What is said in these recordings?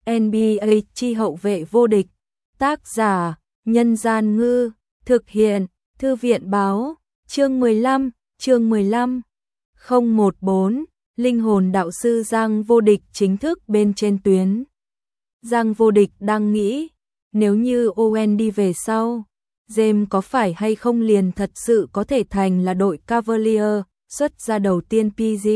NBA chi hậu vệ vô địch. Tác giả: Nhân Gian Ngư. Thực hiện: Thư viện Báo. Chương 15. 014. Linh hồn đạo sư Giang Vô Địch chính thức bên trên tuyến. Giang Vô Địch đang nghĩ, nếu như Owen đi về sau, James có phải hay không liền thật sự có thể thành là đội Cavalier xuất ra đầu tiên PG.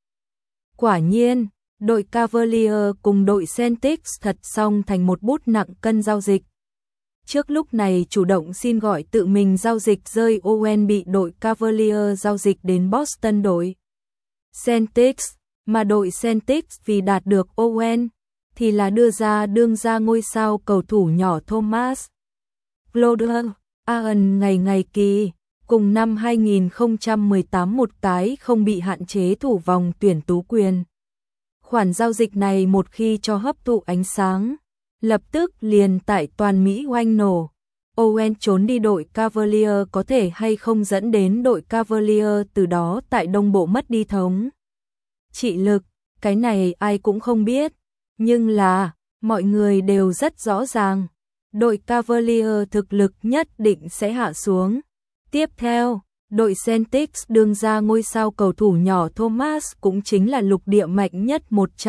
Quả nhiên, đội Cavalier cùng đội Celtics thật song thành một bút nặng cân giao dịch. Trước lúc này chủ động xin gọi tự mình giao dịch rơi Owen bị đội Cavalier giao dịch đến Boston đội Celtics, mà đội Celtics vì đạt được Owen thì là đưa ra đương ra ngôi sao cầu thủ nhỏ Thomas Brodeur-Ayton ngày kỳ, cùng năm 2018 một cái không bị hạn chế thủ vòng tuyển tú quyền. Khoản giao dịch này một khi cho hấp thụ ánh sáng, lập tức liền tại toàn Mỹ oanh nổ. Owen trốn đi đội Cavalier có thể hay không dẫn đến đội Cavalier từ đó tại Đông Bộ mất đi thống trị lực, cái này ai cũng không biết. Nhưng là, mọi người đều rất rõ ràng, đội Cavalier thực lực nhất định sẽ hạ xuống. Tiếp theo, đội Celtics đương ra ngôi sao cầu thủ nhỏ Thomas cũng chính là lục địa mạnh nhất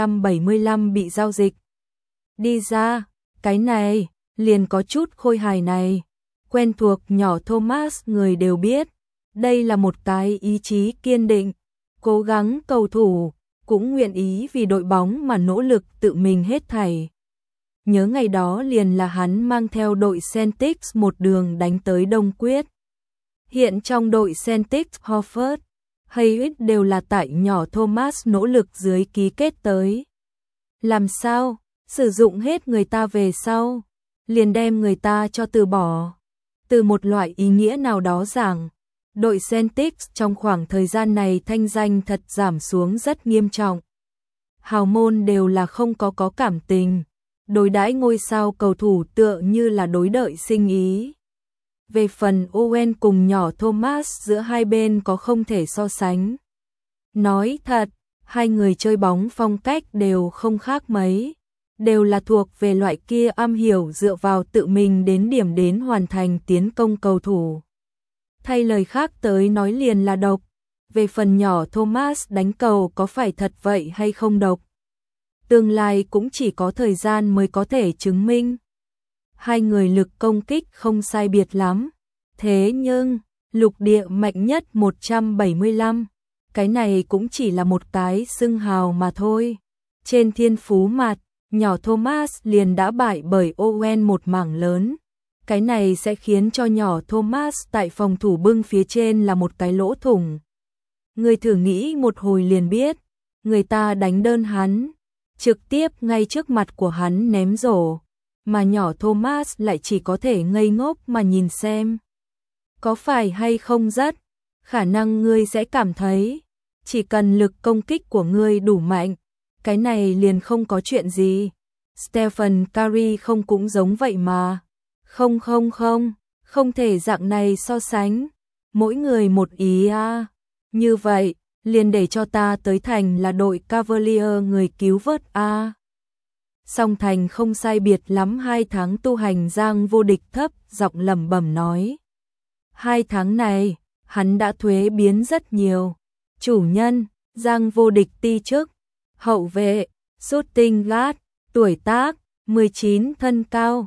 175 bị giao dịch đi ra, cái này liền có chút khôi hài này. Quen thuộc nhỏ Thomas người đều biết, đây là một cái ý chí kiên định, cố gắng cầu thủ, cũng nguyện ý vì đội bóng mà nỗ lực tự mình hết thảy. Nhớ ngày đó liền là hắn mang theo đội Celtics một đường đánh tới Đông Quyết. Hiện trong đội Celtics Horford, Hayes đều là tại nhỏ Thomas nỗ lực dưới ký kết tới. Làm sao? Sử dụng hết người ta về sau, liền đem người ta cho từ bỏ. Từ một loại ý nghĩa nào đó rằng, đội Celtics trong khoảng thời gian này thanh danh thật giảm xuống rất nghiêm trọng. Hào môn đều là không có cảm tình, đối đãi ngôi sao cầu thủ tựa như là đối đợi sinh ý. Về phần Owen cùng nhỏ Thomas giữa hai bên có không thể so sánh. Nói thật, hai người chơi bóng phong cách đều không khác mấy, đều là thuộc về loại kia am hiểu dựa vào tự mình đến điểm đến hoàn thành tiến công cầu thủ. Thay lời khác tới nói liền là độc. Về phần nhỏ Thomas đánh cầu có phải thật vậy hay không độc, tương lai cũng chỉ có thời gian mới có thể chứng minh. Hai người lực công kích không sai biệt lắm, thế nhưng lục địa mạnh nhất 175, cái này cũng chỉ là một cái xưng hào mà thôi. Trên thiên phú mặt, nhỏ Thomas liền đã bại bởi Owen một mảng lớn. Cái này sẽ khiến cho nhỏ Thomas tại phòng thủ bưng phía trên là một cái lỗ thủng. Người thử nghĩ một hồi liền biết, người ta đánh đơn hắn, trực tiếp ngay trước mặt của hắn ném rổ, mà nhỏ Thomas lại chỉ có thể ngây ngốc mà nhìn xem. Có phải hay không rất, khả năng ngươi sẽ cảm thấy, chỉ cần lực công kích của ngươi đủ mạnh, cái này liền không có chuyện gì. Stephen Curry không cũng giống vậy mà. Không thể dạng này so sánh. Mỗi người một ý à. Như vậy, liền để cho ta tới thành là đội Cavalier người cứu vớt à. Song thành không sai biệt lắm 2 tháng tu hành Giang Vô Địch thấp giọng lẩm bẩm nói. 2 tháng này, hắn đã thuế biến rất nhiều. Chủ nhân, Giang Vô Địch ti chức, hậu vệ, shooting guard, tuổi tác, 19 thân cao,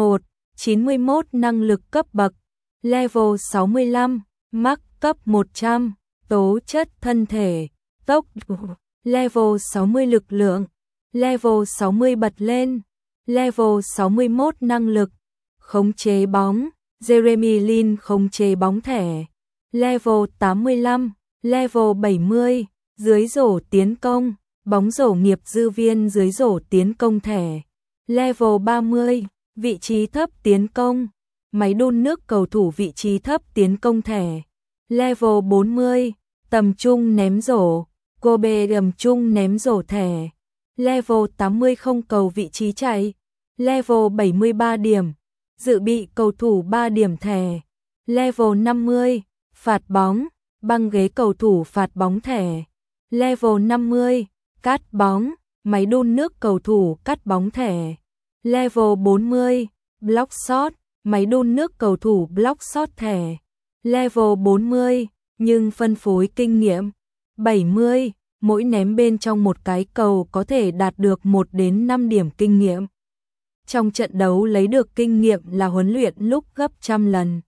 1,91 năng lực cấp bậc, level 65, max cấp 100, tố chất thân thể, tốc độ, level 60 lực lượng, level 60 bật lên, level 61 năng lực, khống chế bóng, Jeremy Lin khống chế bóng thẻ, level 85, level 70, dưới rổ tiến công, bóng rổ nghiệp dư viên dưới rổ tiến công thẻ, level 30, vị trí thấp tiến công, máy đun nước cầu thủ vị trí thấp tiến công thẻ, level 40, tầm trung ném rổ, Kobe tầm trung ném rổ thẻ, level 80 không cầu vị trí chạy, level 73 điểm, dự bị cầu thủ 3 điểm thẻ, level 50, phạt bóng, băng ghế cầu thủ phạt bóng thẻ, level 50, cắt bóng, máy đun nước cầu thủ cắt bóng thẻ. Level 40, block shot, máy đun nước cầu thủ block shot thẻ. Level 40, nhưng phân phối kinh nghiệm. 70, mỗi ném bên trong một cái cầu có thể đạt được 1 đến 5 điểm kinh nghiệm. Trong trận đấu lấy được kinh nghiệm là huấn luyện lúc gấp trăm lần.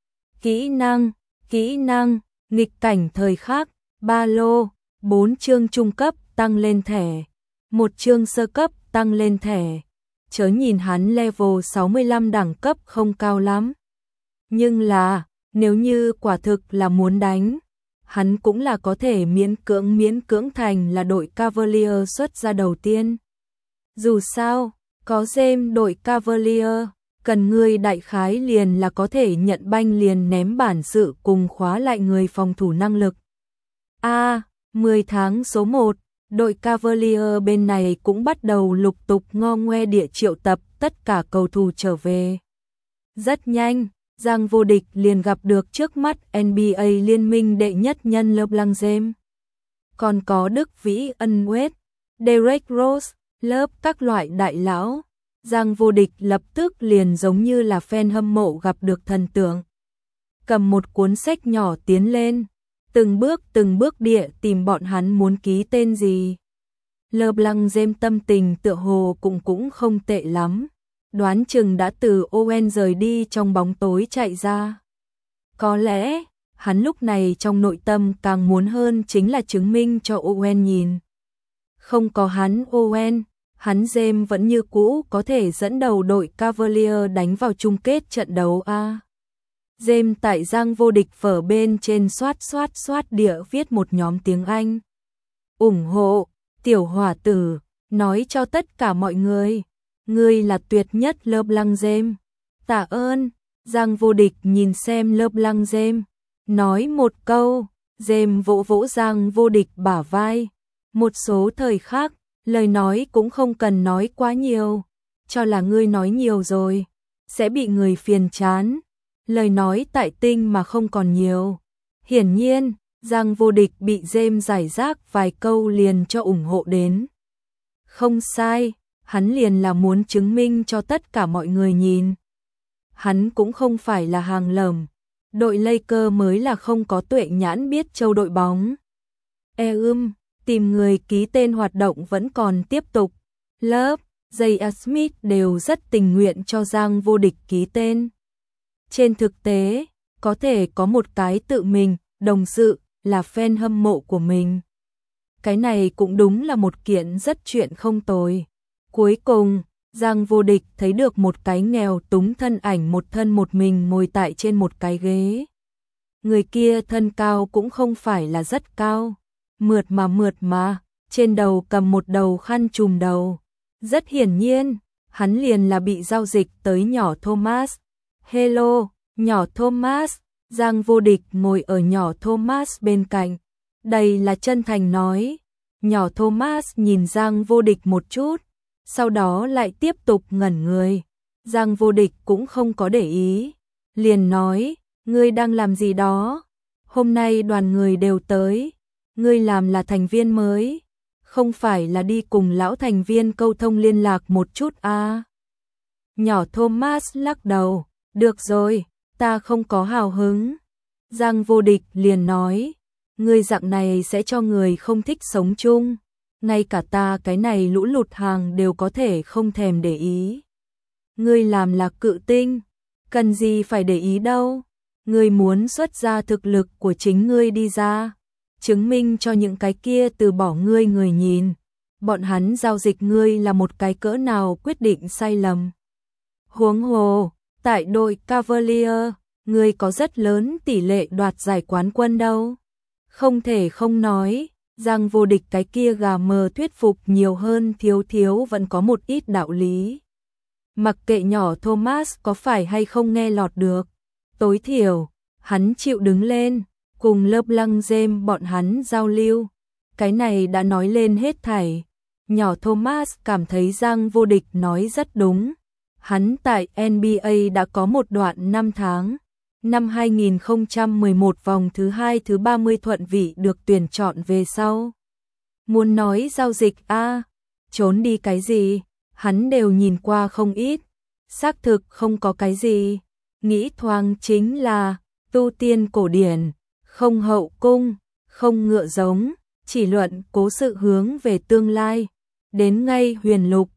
Kỹ năng, nghịch cảnh thời khắc, ba lô, 4 chương trung cấp tăng lên thẻ, 1 chương sơ cấp tăng lên thẻ. Chớ nhìn hắn level 65 đẳng cấp không cao lắm. Nhưng là, nếu như quả thực là muốn đánh, hắn cũng là có thể miễn cưỡng thành là đội Cavalier xuất ra đầu tiên. Dù sao, có James đội Cavalier, cần người đại khái liền là có thể nhận banh liền ném bản sự cùng khóa lại người phòng thủ năng lực. 10 tháng số 1, đội Cavalier bên này cũng bắt đầu lục tục ngo ngoe địa triệu tập tất cả cầu thủ trở về. Rất nhanh, Giang Vô Địch liền gặp được trước mắt NBA liên minh đệ nhất nhân LeBron James. Còn có Đức Vĩ Ân Wade, Derrick Rose, lớp các loại đại lão. Giang Vô Địch lập tức liền giống như là fan hâm mộ gặp được thần tượng. Cầm một cuốn sách nhỏ tiến lên, từng bước địa tìm bọn hắn muốn ký tên gì. LeBron James tâm tình tựa hồ cũng không tệ lắm. Đoán chừng đã từ Owen rời đi trong bóng tối chạy ra. Có lẽ, hắn lúc này trong nội tâm càng muốn hơn chính là chứng minh cho Owen nhìn. Không có hắn Owen, hắn James vẫn như cũ có thể dẫn đầu đội Cavalier đánh vào chung kết trận đấu a. James tại Giang Vô Địch phở bên trên xoát địa viết một nhóm tiếng Anh. Ủng hộ, tiểu hỏa tử, nói cho tất cả mọi người. Ngươi là tuyệt nhất LeBron James. Tạ ơn. Giang Vô Địch nhìn xem LeBron James, nói một câu. James vỗ Giang Vô Địch bả vai. Một số thời khắc, lời nói cũng không cần nói quá nhiều. Cho là ngươi nói nhiều rồi, sẽ bị người phiền chán. Lời nói tại tinh mà không còn nhiều. Hiển nhiên, Giang Vô Địch bị James giải rác vài câu liền cho ủng hộ đến. Không sai. Hắn liền là muốn chứng minh cho tất cả mọi người nhìn. Hắn cũng không phải là hàng lầm. Đội Lakers mới là không có tuệ nhãn biết châu đội bóng. Tìm người ký tên hoạt động vẫn còn tiếp tục. Love, J. Smith đều rất tình nguyện cho Giang Vô Địch ký tên. Trên thực tế, có thể có một cái tự mình, đồng sự, là fan hâm mộ của mình. Cái này cũng đúng là một kiện rất chuyện không tồi. Cuối cùng, Giang Vô Địch thấy được một cái nghèo túng thân ảnh một thân một mình ngồi tại trên một cái ghế. Người kia thân cao cũng không phải là rất cao, mượt mà, trên đầu cầm một đầu khăn trùm đầu. Rất hiển nhiên, hắn liền là bị giao dịch tới nhỏ Thomas. Hello, nhỏ Thomas. Giang Vô Địch ngồi ở nhỏ Thomas bên cạnh. Đây là chân thành nói. Nhỏ Thomas nhìn Giang Vô Địch một chút, sau đó lại tiếp tục ngẩn người. Giang Vô Địch cũng không có để ý, liền nói, ngươi đang làm gì đó? Hôm nay đoàn người đều tới, ngươi làm là thành viên mới, không phải là đi cùng lão thành viên câu thông liên lạc một chút à? Nhỏ Thomas lắc đầu, được rồi, ta không có hào hứng. Giang Vô Địch liền nói, ngươi dạng này sẽ cho người không thích sống chung. Ngay cả ta cái này lũ lụt hàng đều có thể không thèm để ý. Ngươi làm là cự tinh, cần gì phải để ý đâu. Ngươi muốn xuất ra thực lực của chính ngươi đi ra, chứng minh cho những cái kia từ bỏ ngươi người nhìn. Bọn hắn giao dịch ngươi là một cái cỡ nào quyết định sai lầm. Huống hồ, tại đội Cavalier, ngươi có rất lớn tỷ lệ đoạt giải quán quân đâu. Không thể không nói. Giang Vô Địch cái kia gà mờ thuyết phục nhiều hơn thiếu vẫn có một ít đạo lý. Mặc kệ nhỏ Thomas có phải hay không nghe lọt được, tối thiểu, hắn chịu đứng lên, cùng LeBron James bọn hắn giao lưu. Cái này đã nói lên hết thảy. Nhỏ Thomas cảm thấy Giang Vô Địch nói rất đúng. Hắn tại NBA đã có một đoạn 5 tháng. Năm 2011 vòng thứ 2 thứ 30 thuận vị được tuyển chọn về sau. Muốn nói giao dịch a, trốn đi cái gì, hắn đều nhìn qua không ít, xác thực không có cái gì, nghĩ thoáng chính là tu tiên cổ điển, không hậu cung, không ngựa giống, chỉ luận cố sự hướng về tương lai, đến ngay huyền lục,